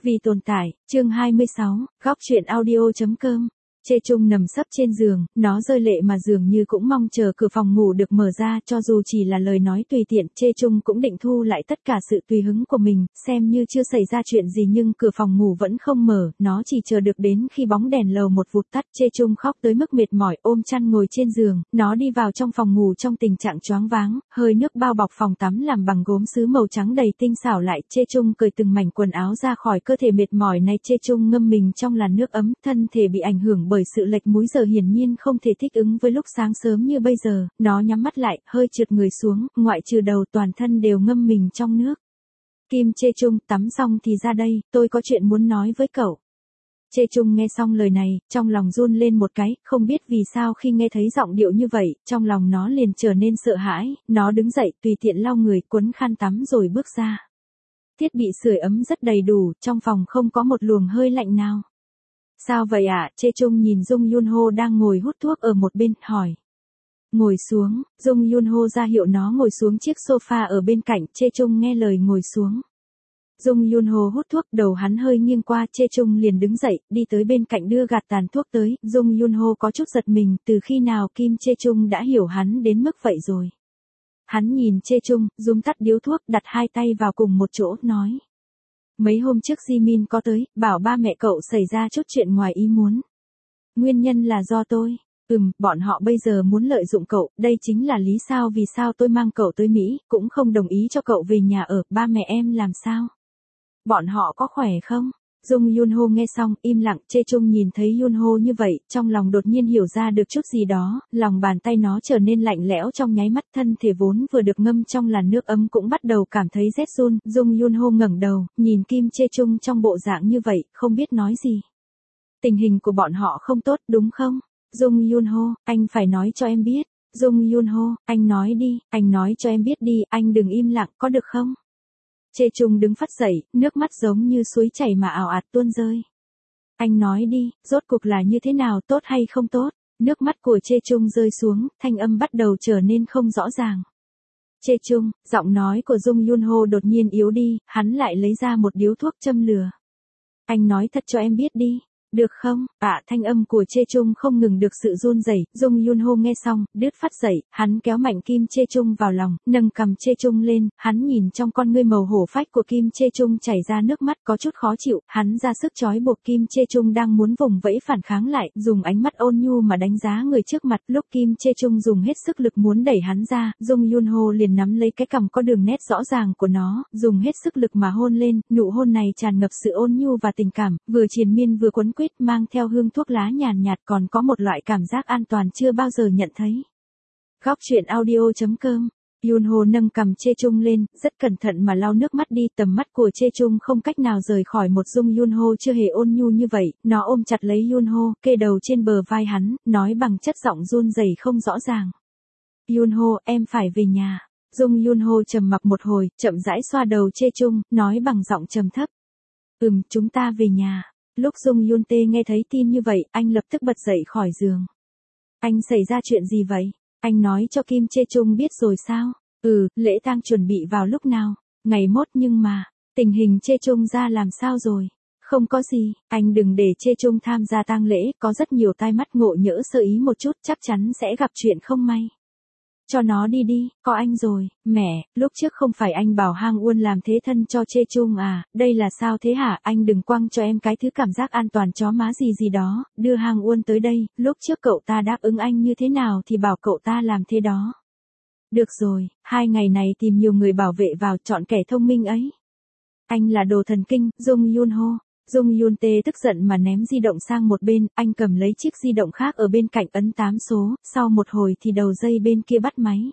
Vì tồn tại, chương 26, góc truyện audio.com. Chê Trung nằm sấp trên giường, nó rơi lệ mà dường như cũng mong chờ cửa phòng ngủ được mở ra, cho dù chỉ là lời nói tùy tiện, Chê Trung cũng định thu lại tất cả sự tùy hứng của mình, xem như chưa xảy ra chuyện gì, nhưng cửa phòng ngủ vẫn không mở, nó chỉ chờ được đến khi bóng đèn lầu một vụt tắt. Chê Trung khóc tới mức mệt mỏi, ôm chăn ngồi trên giường, nó đi vào trong phòng ngủ trong tình trạng choáng váng, hơi nước bao bọc phòng tắm làm bằng gốm sứ màu trắng đầy tinh xảo lại. Chê Trung cởi từng mảnh quần áo ra khỏi cơ thể mệt mỏi này. Chê Trung ngâm mình trong làn nước ấm, thân thể bị ảnh hưởng bởi sự lệch múi giờ hiển nhiên không thể thích ứng với lúc sáng sớm như bây giờ. Nó nhắm mắt lại, hơi trượt người xuống, ngoại trừ đầu toàn thân đều ngâm mình trong nước. Kim. Chê Trung, tắm xong thì ra đây, tôi có chuyện muốn nói với cậu. Chê Trung nghe xong lời này, trong lòng run lên một cái, không biết vì sao khi nghe thấy giọng điệu như vậy, trong lòng nó liền trở nên sợ hãi. Nó đứng dậy, tùy tiện lau người, quấn khăn tắm rồi bước ra. Thiết bị sưởi ấm rất đầy đủ, trong phòng không có một luồng hơi lạnh nào. Sao vậy ạ? Chê Trung nhìn Dung Yun Ho đang ngồi hút thuốc ở một bên, hỏi. Ngồi xuống. Dung Yun Ho ra hiệu nó ngồi xuống chiếc sofa ở bên cạnh. Chê Trung nghe lời ngồi xuống. Dung Yun Ho hút thuốc, đầu hắn hơi nghiêng qua. Chê Trung liền đứng dậy, đi tới bên cạnh đưa gạt tàn thuốc tới. Dung Yun Ho có chút giật mình, từ khi nào Kim Chê Trung đã hiểu hắn đến mức vậy rồi. Hắn nhìn Chê Trung, rúm tắt điếu thuốc, đặt hai tay vào cùng một chỗ, nói. Mấy hôm trước Jimin có tới, bảo ba mẹ cậu xảy ra chút chuyện ngoài ý muốn. Nguyên nhân là do tôi. Bọn họ bây giờ muốn lợi dụng cậu, đây chính là lý do vì sao tôi mang cậu tới Mỹ, cũng không đồng ý cho cậu về nhà ở. Ba mẹ em làm sao? Bọn họ có khỏe không? Dung Yun Ho nghe xong, im lặng. Chê Trung nhìn thấy Yun Ho như vậy, trong lòng đột nhiên hiểu ra được chút gì đó, lòng bàn tay nó trở nên lạnh lẽo trong nháy mắt, thân thể vốn vừa được ngâm trong làn nước ấm cũng bắt đầu cảm thấy rét run. Dung Yun Ho ngẩng đầu, nhìn Kim Chê Trung trong bộ dạng như vậy, không biết nói gì. Tình hình của bọn họ không tốt đúng không? Dung Yun Ho, anh phải nói cho em biết. Dung Yun Ho, anh nói đi, anh nói cho em biết đi, anh đừng im lặng, có được không? Chê Trung đứng phắt dậy, nước mắt giống như suối chảy mà ào ạt tuôn rơi. Anh nói đi, rốt cuộc là như thế nào, tốt hay không tốt? Nước mắt của Chê Trung rơi xuống, thanh âm bắt đầu trở nên không rõ ràng. Chê Trung, giọng nói của Dung Yun Ho đột nhiên yếu đi, hắn lại lấy ra một điếu thuốc châm lửa. Anh nói thật cho em biết đi. Được không? Thanh âm của Chê Trung không ngừng được sự run rẩy. Dung Yun Ho nghe xong, đứt phát dậy, hắn kéo mạnh Kim Chê Trung vào lòng, nâng cằm Chê Trung lên, hắn nhìn trong con ngươi màu hổ phách của Kim Chê Trung chảy ra nước mắt, có chút khó chịu, hắn ra sức trói buộc Kim Chê Trung đang muốn vùng vẫy phản kháng lại, dùng ánh mắt ôn nhu mà đánh giá người trước mặt. Lúc Kim Chê Trung dùng hết sức lực muốn đẩy hắn ra, Dung Yun Ho liền nắm lấy cái cằm có đường nét rõ ràng của nó, dùng hết sức lực mà hôn lên. Nụ hôn này tràn ngập sự ôn nhu và tình cảm, vừa triền miên vừa quấn quýt, mang theo hương thuốc lá nhàn nhạt, còn có một loại cảm giác an toàn chưa bao giờ nhận thấy. Góc truyện audio.com. Yun Ho nâng cằm Chê Trung lên, rất cẩn thận mà lau nước mắt đi, tầm mắt của Chê Trung không cách nào rời khỏi một Dung Yun Ho chưa hề ôn nhu như vậy. Nó ôm chặt lấy Yun Ho, kê đầu trên bờ vai hắn, nói bằng chất giọng run rẩy không rõ ràng. Yun Ho, em phải về nhà. Dung Yun Ho trầm mặc một hồi, chậm rãi xoa đầu Chê Trung, nói bằng giọng trầm thấp. Chúng ta về nhà. Lúc Dung Yun Tê nghe thấy tin như vậy, anh lập tức bật dậy khỏi giường. Anh xảy ra chuyện gì vậy? Anh nói cho Kim Chê Trung biết rồi sao? Lễ tang chuẩn bị vào lúc nào? Ngày mốt, nhưng mà, tình hình Chê Trung ra làm sao rồi? Không có gì, anh đừng để Chê Trung tham gia tang lễ, có rất nhiều tai mắt ngộ nhỡ sơ ý một chút, chắc chắn sẽ gặp chuyện không may. Cho nó đi đi, có anh rồi. Mẹ, lúc trước không phải anh bảo Hang Uôn làm thế thân cho Chê Trung à, đây là sao thế hả? Anh đừng quăng cho em cái thứ cảm giác an toàn chó má gì gì đó, đưa Hang Uôn tới đây, lúc trước cậu ta đáp ứng anh như thế nào thì bảo cậu ta làm thế đó. Được rồi, 2 ngày này tìm nhiều người bảo vệ vào, chọn kẻ thông minh ấy. Anh là đồ thần kinh. Dung Yun Ho. Dung Yun Tê tức giận mà ném di động sang một bên, anh cầm lấy chiếc di động khác ở bên cạnh ấn 8 số, sau một hồi thì đầu dây bên kia bắt máy.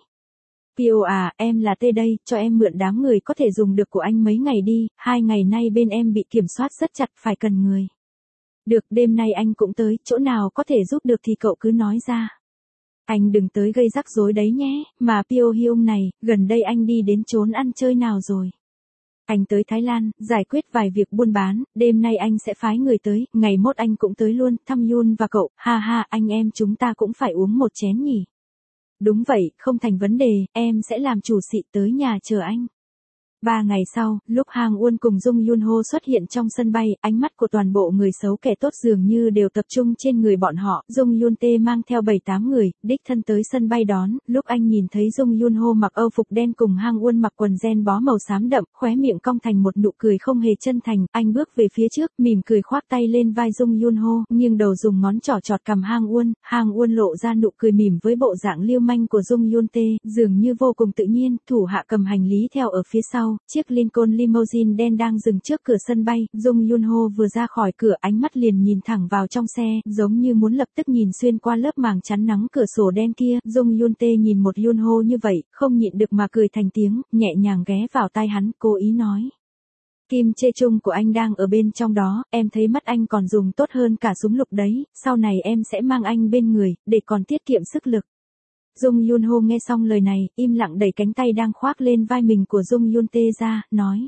Pio à, em là Tê đây, cho em mượn đám người có thể dùng được của anh mấy ngày đi, 2 ngày nay bên em bị kiểm soát rất chặt, phải cần người. Được, đêm nay anh cũng tới, chỗ nào có thể giúp được thì cậu cứ nói ra. Anh đừng tới gây rắc rối đấy nhé, mà Pio Hyung này, gần đây anh đi đến chốn ăn chơi nào rồi? Anh tới Thái Lan, giải quyết vài việc buôn bán, đêm nay anh sẽ phái người tới, ngày mốt anh cũng tới luôn, thăm Yun và cậu, ha ha, anh em chúng ta cũng phải uống một chén nhỉ. Đúng vậy, không thành vấn đề, em sẽ làm chủ xị tới nhà chờ anh. 3 ngày sau, lúc Hang Uôn cùng Jung Yun Ho xuất hiện trong sân bay, ánh mắt của toàn bộ người xấu kẻ tốt dường như đều tập trung trên người bọn họ. Jung Yun Tae mang theo 7-8 người, đích thân tới sân bay đón. Lúc anh nhìn thấy Jung Yun Ho mặc âu phục đen cùng Hang Uôn mặc quần ren bó màu xám đậm, khóe miệng cong thành một nụ cười không hề chân thành, anh bước về phía trước, mỉm cười khoác tay lên vai Jung Yun Ho, nghiêng đầu dùng ngón trỏ chọt cằm Hang Uôn lộ ra nụ cười mỉm với bộ dạng lưu manh của Jung Yun Tae, dường như vô cùng tự nhiên. Thủ hạ cầm hành lý theo ở phía sau, chiếc Lincoln limousine đen đang dừng trước cửa sân bay. Jung Yun Ho vừa ra khỏi cửa, ánh mắt liền nhìn thẳng vào trong xe, giống như muốn lập tức nhìn xuyên qua lớp màng chắn nắng cửa sổ đen kia. Jung Yun Tae nhìn một Yun Ho như vậy, không nhịn được mà cười thành tiếng, nhẹ nhàng ghé vào tai hắn, cố ý nói: Kim Chê Chung của anh đang ở bên trong đó, em thấy mắt anh còn dùng tốt hơn cả súng lục đấy, sau này em sẽ mang anh bên người, để còn tiết kiệm sức lực. Jung Yun Ho nghe xong lời này, im lặng đẩy cánh tay đang khoác lên vai mình của Jung Yun Tae ra, nói: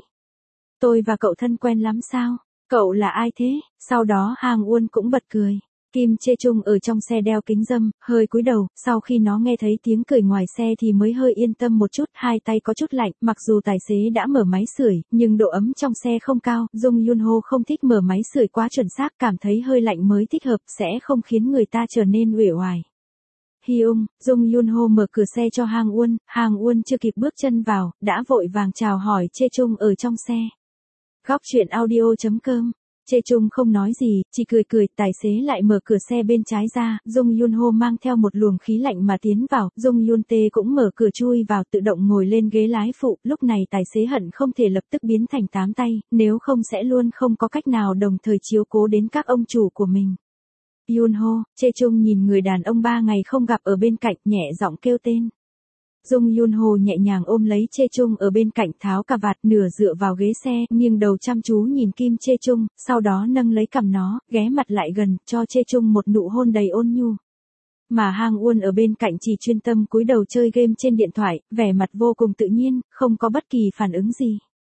Tôi và cậu thân quen lắm sao? Cậu là ai thế? Sau đó Hang Uôn cũng bật cười. Kim Chê Chung ở trong xe đeo kính râm, hơi cúi đầu, sau khi nó nghe thấy tiếng cười ngoài xe thì mới hơi yên tâm một chút, hai tay có chút lạnh, mặc dù tài xế đã mở máy sưởi, nhưng độ ấm trong xe không cao, Jung Yun Ho không thích mở máy sưởi quá chuẩn xác, cảm thấy hơi lạnh mới thích hợp, sẽ không khiến người ta trở nên uể oải. Hyung, Jung Yun Ho mở cửa xe cho Hang Uôn chưa kịp bước chân vào, đã vội vàng chào hỏi Chê Chung ở trong xe. Góc truyện audio.com. Chê Chung không nói gì, chỉ cười, tài xế lại mở cửa xe bên trái ra, Jung Yun Ho mang theo một luồng khí lạnh mà tiến vào, Jung Yun Tae cũng mở cửa chui vào, tự động ngồi lên ghế lái phụ, lúc này tài xế hận không thể lập tức biến thành 8 tay, nếu không sẽ luôn không có cách nào đồng thời chiếu cố đến các ông chủ của mình. Yun Ho, Chê Chung nhìn người đàn ông 3 ngày không gặp ở bên cạnh, nhẹ giọng kêu tên. Jung Yun Ho nhẹ nhàng ôm lấy Chê Chung ở bên cạnh, tháo cà vạt, nửa dựa vào ghế xe, nghiêng đầu chăm chú nhìn Kim Chê Chung, sau đó nâng lấy cằm nó, ghé mặt lại gần, cho Chê Chung một nụ hôn đầy ôn nhu. Mà Hang Uôn ở bên cạnh chỉ chuyên tâm cúi đầu chơi game trên điện thoại, vẻ mặt vô cùng tự nhiên, không có bất kỳ phản ứng gì.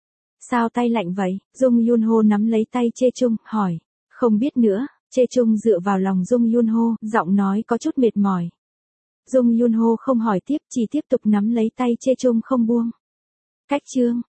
Sao tay lạnh vậy? Jung Yun Ho nắm lấy tay Chê Chung, hỏi. Không biết nữa. Chê Chung dựa vào lòng Jung Yun Ho, giọng nói có chút mệt mỏi. Jung Yun Ho không hỏi tiếp, chỉ tiếp tục nắm lấy tay Chê Chung không buông. Cách chương